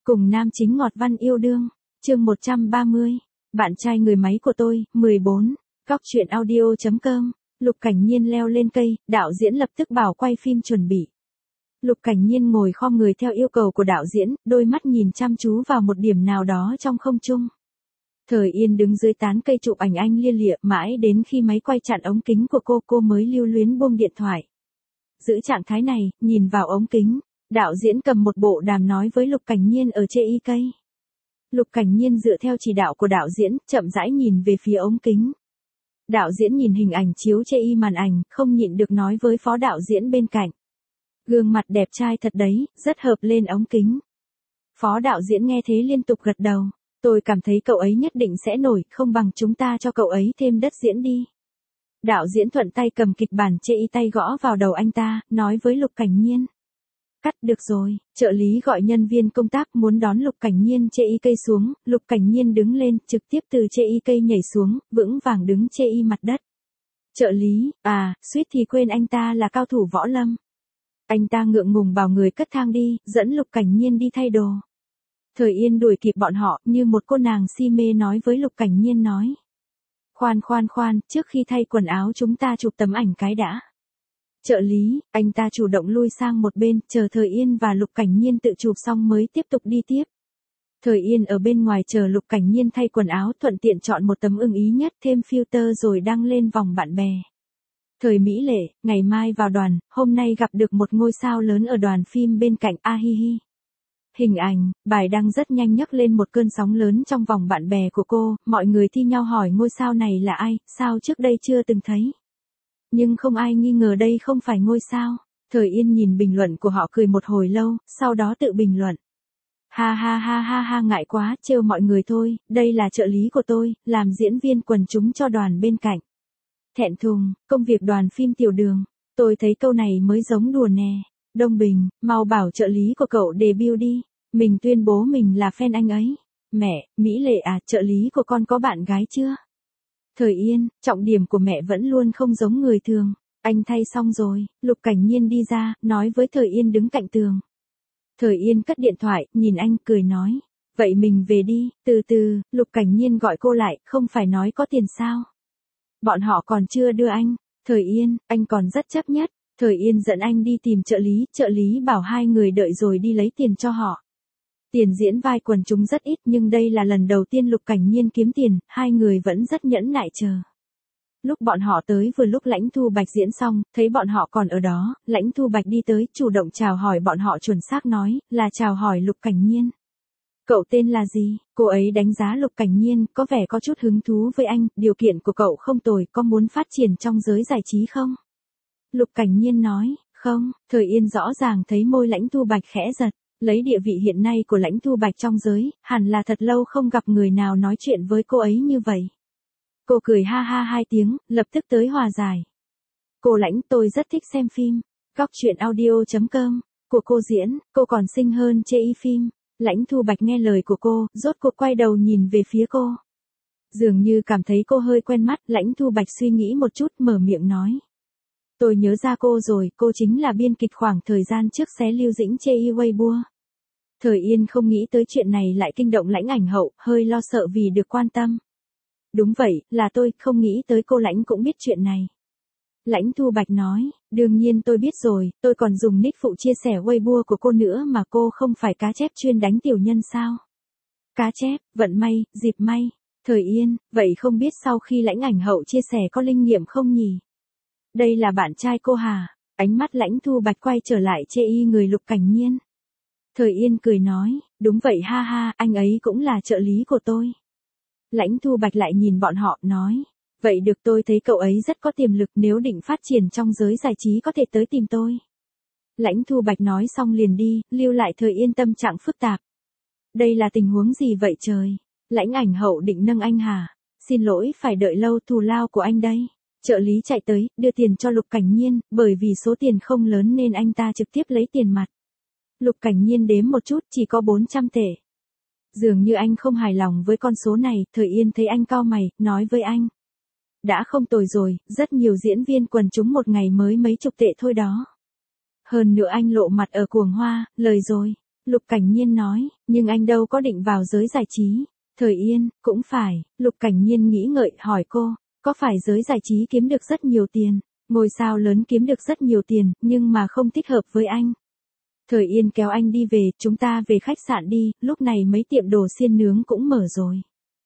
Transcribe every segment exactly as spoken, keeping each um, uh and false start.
Cùng nam chính ngọt văn yêu đương, chương một trăm ba mươi, bạn trai người máy của tôi, mười bốn, góc truyện audio.com, Lục Cảnh Nhiên leo lên cây, đạo diễn lập tức bảo quay phim chuẩn bị. Lục Cảnh Nhiên ngồi khom người theo yêu cầu của đạo diễn, đôi mắt nhìn chăm chú vào một điểm nào đó trong không trung. Thời Yên đứng dưới tán cây chụp ảnh anh lia lịa mãi đến khi máy quay chặn ống kính của cô cô mới lưu luyến buông điện thoại. Giữ trạng thái này, nhìn vào ống kính, đạo diễn cầm một bộ đàm nói với Lục Cảnh Nhiên ở chê y cây. Lục Cảnh Nhiên dựa theo chỉ đạo của đạo diễn, chậm rãi nhìn về phía ống kính. Đạo diễn nhìn hình ảnh chiếu chê y màn ảnh, không nhịn được nói với phó đạo diễn bên cạnh. Gương mặt đẹp trai thật đấy, rất hợp lên ống kính. Phó đạo diễn nghe thế liên tục gật đầu. Tôi cảm thấy cậu ấy nhất định sẽ nổi, không bằng chúng ta cho cậu ấy thêm đất diễn đi. Đạo diễn thuận tay cầm kịch bản chê y tay gõ vào đầu anh ta, nói với Lục Cảnh Nhiên. Cắt được rồi, trợ lý gọi nhân viên công tác muốn đón Lục Cảnh Nhiên chê y cây xuống, Lục Cảnh Nhiên đứng lên, trực tiếp từ chê y cây nhảy xuống, vững vàng đứng chê y mặt đất. Trợ lý, à, suýt thì quên anh ta là cao thủ võ lâm. Anh ta ngượng ngùng bảo người cất thang đi, dẫn Lục Cảnh Nhiên đi thay đồ. Thời Yên đuổi kịp bọn họ, như một cô nàng si mê nói với Lục Cảnh Nhiên nói. Khoan khoan khoan, trước khi thay quần áo chúng ta chụp tấm ảnh cái đã. Trợ lý, anh ta chủ động lui sang một bên, chờ Thời Yên và Lục Cảnh Nhiên tự chụp xong mới tiếp tục đi tiếp. Thời Yên ở bên ngoài chờ Lục Cảnh Nhiên thay quần áo, thuận tiện chọn một tấm ưng ý nhất, thêm filter rồi đăng lên vòng bạn bè. Thời Mỹ Lệ, ngày mai vào đoàn, hôm nay gặp được một ngôi sao lớn ở đoàn phim bên cạnh, a hi hi. Hình ảnh, bài đăng rất nhanh nhấc lên một cơn sóng lớn trong vòng bạn bè của cô, mọi người thi nhau hỏi ngôi sao này là ai, sao trước đây chưa từng thấy. Nhưng không ai nghi ngờ đây không phải ngôi sao. Thời Yên nhìn bình luận của họ cười một hồi lâu, sau đó tự bình luận. Ha ha ha ha ha ngại quá, trêu mọi người thôi, đây là trợ lý của tôi, làm diễn viên quần chúng cho đoàn bên cạnh. Thẹn thùng, công việc đoàn phim Tiểu Đường, tôi thấy câu này mới giống đùa nè. Đông Bình, mau bảo trợ lý của cậu debut đi, mình tuyên bố mình là fan anh ấy. Mẹ, Mỹ Lệ à, trợ lý của con có bạn gái chưa? Thời Yên, trọng điểm của mẹ vẫn luôn không giống người thường. Anh thay xong rồi, Lục Cảnh Nhiên đi ra, nói với Thời Yên đứng cạnh tường. Thời Yên cất điện thoại, nhìn anh, cười nói. Vậy mình về đi, từ từ, Lục Cảnh Nhiên gọi cô lại, không phải nói có tiền sao? Bọn họ còn chưa đưa anh. Thời Yên, anh còn rất chấp nhất. Thời Yên dẫn anh đi tìm trợ lý, trợ lý bảo hai người đợi rồi đi lấy tiền cho họ. Tiền diễn vai quần chúng rất ít nhưng đây là lần đầu tiên Lục Cảnh Nhiên kiếm tiền, hai người vẫn rất nhẫn nại chờ. Lúc bọn họ tới vừa lúc Lãnh Thu Bạch diễn xong, thấy bọn họ còn ở đó, Lãnh Thu Bạch đi tới, chủ động chào hỏi bọn họ chuẩn xác nói, là chào hỏi Lục Cảnh Nhiên. Cậu tên là gì? Cô ấy đánh giá Lục Cảnh Nhiên, có vẻ có chút hứng thú với anh, điều kiện của cậu không tồi, có muốn phát triển trong giới giải trí không? Lục Cảnh Nhiên nói, không, Thời Yên rõ ràng thấy môi Lãnh Thu Bạch khẽ giật, lấy địa vị hiện nay của Lãnh Thu Bạch trong giới, hẳn là thật lâu không gặp người nào nói chuyện với cô ấy như vậy. Cô cười ha ha hai tiếng, lập tức tới hòa giải. Cô Lãnh, tôi rất thích xem phim, góc truyện audio.com, của cô diễn, cô còn xinh hơn chê y phim. Lãnh Thu Bạch nghe lời của cô, rốt cuộc quay đầu nhìn về phía cô. Dường như cảm thấy cô hơi quen mắt, Lãnh Thu Bạch suy nghĩ một chút, mở miệng nói. Tôi nhớ ra cô rồi, cô chính là biên kịch khoảng thời gian trước xé Lưu Dĩnh chê y Weibo. Thời Yên không nghĩ tới chuyện này lại kinh động Lãnh Ảnh Hậu, hơi lo sợ vì được quan tâm. Đúng vậy, là tôi, không nghĩ tới cô Lãnh cũng biết chuyện này. Lãnh Thu Bạch nói, đương nhiên tôi biết rồi, tôi còn dùng nick phụ chia sẻ Weibo của cô nữa mà cô không phải cá chép chuyên đánh tiểu nhân sao? Cá chép, vận may, dịp may. Thời Yên, vậy không biết sau khi Lãnh Ảnh Hậu chia sẻ có linh nghiệm không nhỉ? Đây là bạn trai cô hả? Ánh mắt Lãnh Thu Bạch quay trở lại chê y người Lục Cảnh Nhiên. Thời Yên cười nói, đúng vậy ha ha, anh ấy cũng là trợ lý của tôi. Lãnh Thu Bạch lại nhìn bọn họ, nói, vậy được, tôi thấy cậu ấy rất có tiềm lực, nếu định phát triển trong giới giải trí có thể tới tìm tôi. Lãnh Thu Bạch nói xong liền đi, lưu lại Thời Yên tâm trạng phức tạp. Đây là tình huống gì vậy trời? Lãnh Ảnh Hậu định nâng anh hả? Xin lỗi, phải đợi lâu, thù lao của anh đây. Trợ lý chạy tới, đưa tiền cho Lục Cảnh Nhiên, bởi vì số tiền không lớn nên anh ta trực tiếp lấy tiền mặt. Lục Cảnh Nhiên đếm một chút, chỉ có bốn trăm tệ. Dường như anh không hài lòng với con số này, Thời Yên thấy anh cau mày, nói với anh. Đã không tồi rồi, rất nhiều diễn viên quần chúng một ngày mới mấy chục tệ thôi đó. Hơn nữa anh lộ mặt ở Cuồng Hoa, lời rồi. Lục Cảnh Nhiên nói, nhưng anh đâu có định vào giới giải trí. Thời Yên, cũng phải, Lục Cảnh Nhiên nghĩ ngợi hỏi cô, có phải giới giải trí kiếm được rất nhiều tiền, ngôi sao lớn kiếm được rất nhiều tiền, nhưng mà không thích hợp với anh. Thời Yên kéo anh đi về, chúng ta về khách sạn đi, lúc này mấy tiệm đồ xiên nướng cũng mở rồi.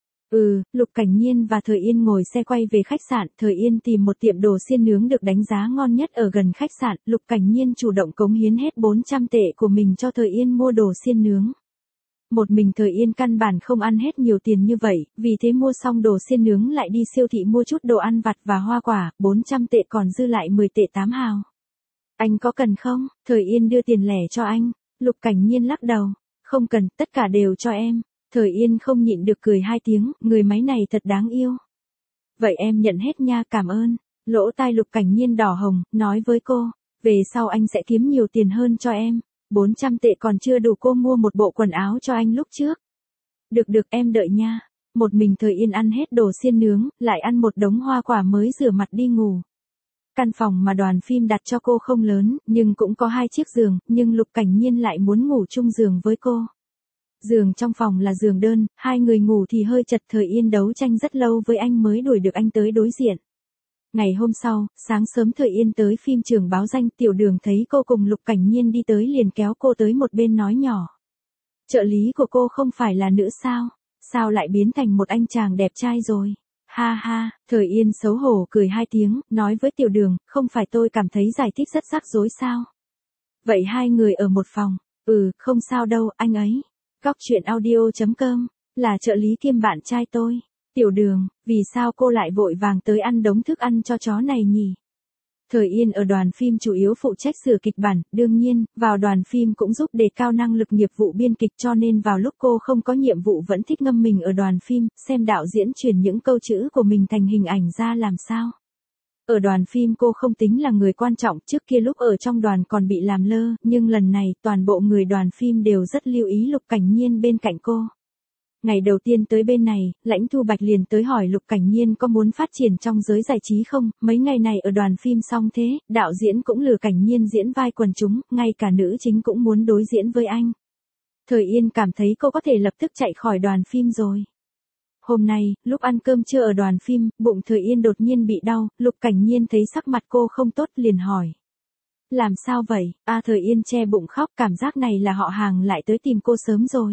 Ừ, Lục Cảnh Nhiên và Thời Yên ngồi xe quay về khách sạn, Thời Yên tìm một tiệm đồ xiên nướng được đánh giá ngon nhất ở gần khách sạn, Lục Cảnh Nhiên chủ động cống hiến hết bốn trăm tệ của mình cho Thời Yên mua đồ xiên nướng. Một mình Thời Yên căn bản không ăn hết nhiều tiền như vậy, vì thế mua xong đồ xiên nướng lại đi siêu thị mua chút đồ ăn vặt và hoa quả, bốn trăm tệ còn dư lại mười tệ tám hào. Anh có cần không? Thời Yên đưa tiền lẻ cho anh. Lục Cảnh Nhiên lắc đầu. Không cần, tất cả đều cho em. Thời Yên không nhịn được cười hai tiếng, người máy này thật đáng yêu. Vậy em nhận hết nha, cảm ơn. Lỗ tai Lục Cảnh Nhiên đỏ hồng, nói với cô, về sau anh sẽ kiếm nhiều tiền hơn cho em. bốn trăm tệ còn chưa đủ cô mua một bộ quần áo cho anh lúc trước. Được được em đợi nha. Một mình Thời Yên ăn hết đồ xiên nướng, lại ăn một đống hoa quả mới rửa mặt đi ngủ. Căn phòng mà đoàn phim đặt cho cô không lớn, nhưng cũng có hai chiếc giường, nhưng Lục Cảnh Nhiên lại muốn ngủ chung giường với cô. Giường trong phòng là giường đơn, hai người ngủ thì hơi chật. Thời Yên đấu tranh rất lâu với anh mới đuổi được anh tới đối diện. Ngày hôm sau, sáng sớm Thời Yên tới phim trường báo danh, Tiểu Đường thấy cô cùng Lục Cảnh Nhiên đi tới liền kéo cô tới một bên nói nhỏ. Trợ lý của cô không phải là nữ sao? Sao lại biến thành một anh chàng đẹp trai rồi? Ha ha, Thời Yên xấu hổ cười hai tiếng, nói với Tiểu Đường, không phải tôi cảm thấy giải thích rất rắc rối sao? Vậy hai người ở một phòng, ừ, không sao đâu, anh ấy. Góc truyện audio chấm com, là trợ lý kiêm bạn trai tôi. Tiểu Đường, vì sao cô lại vội vàng tới ăn đống thức ăn cho chó này nhỉ? Thời Yên ở đoàn phim chủ yếu phụ trách sửa kịch bản, đương nhiên, vào đoàn phim cũng giúp đề cao năng lực nghiệp vụ biên kịch, cho nên vào lúc cô không có nhiệm vụ vẫn thích ngâm mình ở đoàn phim, xem đạo diễn truyền những câu chữ của mình thành hình ảnh ra làm sao. Ở đoàn phim cô không tính là người quan trọng, trước kia lúc ở trong đoàn còn bị làm lơ, nhưng lần này toàn bộ người đoàn phim đều rất lưu ý Lục Cảnh Nhiên bên cạnh cô. Ngày đầu tiên tới bên này, Lãnh Thu Bạch liền tới hỏi Lục Cảnh Nhiên có muốn phát triển trong giới giải trí không, mấy ngày này ở đoàn phim xong thế, đạo diễn cũng lừa Cảnh Nhiên diễn vai quần chúng, ngay cả nữ chính cũng muốn đối diễn với anh. Thời Yên cảm thấy cô có thể lập tức chạy khỏi đoàn phim rồi. Hôm nay, lúc ăn cơm trưa ở đoàn phim, bụng Thời Yên đột nhiên bị đau, Lục Cảnh Nhiên thấy sắc mặt cô không tốt liền hỏi. Làm sao vậy? À, Thời Yên che bụng khóc, cảm giác này là họ hàng lại tới tìm cô sớm rồi.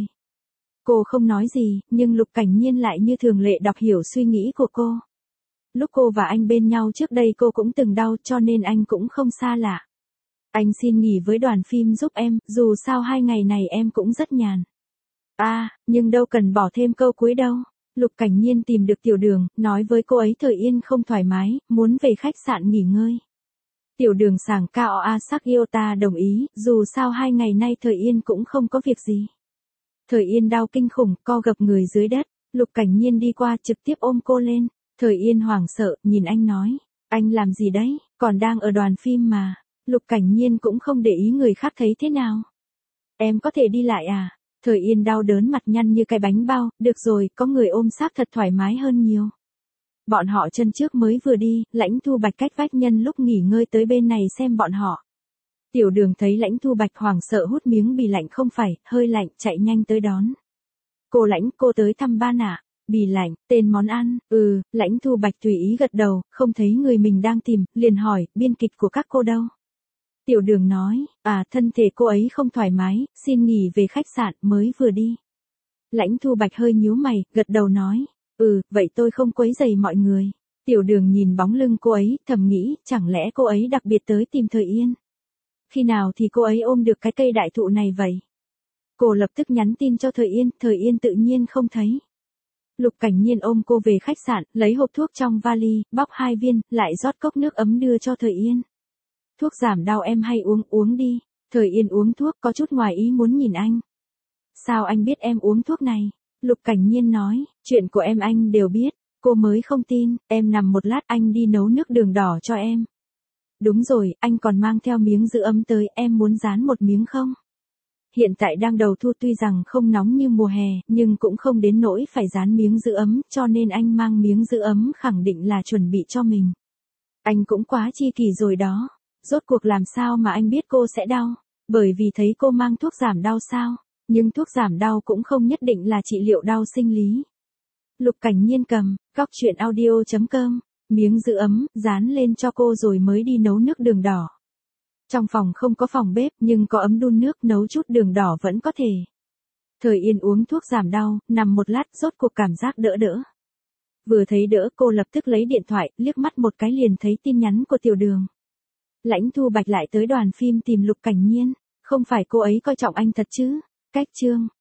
Cô không nói gì, nhưng Lục Cảnh Nhiên lại như thường lệ đọc hiểu suy nghĩ của cô. Lúc cô và anh bên nhau trước đây cô cũng từng đau, cho nên anh cũng không xa lạ. Anh xin nghỉ với đoàn phim giúp em, dù sao hai ngày này em cũng rất nhàn. À, nhưng đâu cần bỏ thêm câu cuối đâu. Lục Cảnh Nhiên tìm được Tiểu Đường, nói với cô ấy Thời Yên không thoải mái, muốn về khách sạn nghỉ ngơi. Tiểu Đường sảng cao a sắc yêu ta đồng ý, dù sao hai ngày nay Thời Yên cũng không có việc gì. Thời Yên đau kinh khủng, co gập người dưới đất, Lục Cảnh Nhiên đi qua trực tiếp ôm cô lên. Thời Yên hoảng sợ, nhìn anh nói, anh làm gì đấy, còn đang ở đoàn phim mà. Lục Cảnh Nhiên cũng không để ý người khác thấy thế nào. Em có thể đi lại à? Thời Yên đau đớn mặt nhăn như cái bánh bao, được rồi, có người ôm xác thật thoải mái hơn nhiều. Bọn họ chân trước mới vừa đi, Lãnh Thu Bạch cách vách nhân lúc nghỉ ngơi tới bên này xem bọn họ. Tiểu Đường thấy Lãnh Thu Bạch hoảng sợ hút miếng bì lạnh không phải, hơi lạnh, chạy nhanh tới đón. Cô Lãnh, cô tới thăm ba nạ. Bì lạnh, tên món ăn, ừ, Lãnh Thu Bạch tùy ý gật đầu, không thấy người mình đang tìm, liền hỏi, biên kịch của các cô đâu? Tiểu Đường nói, à, thân thể cô ấy không thoải mái, xin nghỉ về khách sạn, mới vừa đi. Lãnh Thu Bạch hơi nhíu mày, gật đầu nói, ừ, vậy tôi không quấy rầy mọi người. Tiểu Đường nhìn bóng lưng cô ấy, thầm nghĩ, chẳng lẽ cô ấy đặc biệt tới tìm Thời Yên? Khi nào thì cô ấy ôm được cái cây đại thụ này vậy? Cô lập tức nhắn tin cho Thời Yên, Thời Yên tự nhiên không thấy. Lục Cảnh Nhiên ôm cô về khách sạn, lấy hộp thuốc trong vali, bóc hai viên, lại rót cốc nước ấm đưa cho Thời Yên. Thuốc giảm đau em hay uống, uống đi. Thời Yên uống thuốc có chút ngoài ý muốn nhìn anh. Sao anh biết em uống thuốc này? Lục Cảnh Nhiên nói, chuyện của em anh đều biết. Cô mới không tin, em nằm một lát anh đi nấu nước đường đỏ cho em. Đúng rồi, anh còn mang theo miếng giữ ấm tới, em muốn dán một miếng không? Hiện tại đang đầu thu tuy rằng không nóng như mùa hè, nhưng cũng không đến nỗi phải dán miếng giữ ấm, cho nên anh mang miếng giữ ấm khẳng định là chuẩn bị cho mình. Anh cũng quá chi kỳ rồi đó. Rốt cuộc làm sao mà anh biết cô sẽ đau? Bởi vì thấy cô mang thuốc giảm đau sao? Nhưng thuốc giảm đau cũng không nhất định là trị liệu đau sinh lý. Lục Cảnh Nhiên cầm, góc chuyện audio.com, miếng giữ ấm, dán lên cho cô rồi mới đi nấu nước đường đỏ. Trong phòng không có phòng bếp nhưng có ấm đun nước, nấu chút đường đỏ vẫn có thể. Thời Yên uống thuốc giảm đau, nằm một lát rốt cuộc cảm giác đỡ đỡ. Vừa thấy đỡ cô lập tức lấy điện thoại, liếc mắt một cái liền thấy tin nhắn của Tiểu Đường. Lãnh Thu Bạch lại tới đoàn phim tìm Lục Cảnh Nhiên, không phải cô ấy coi trọng anh thật chứ? Cách chương.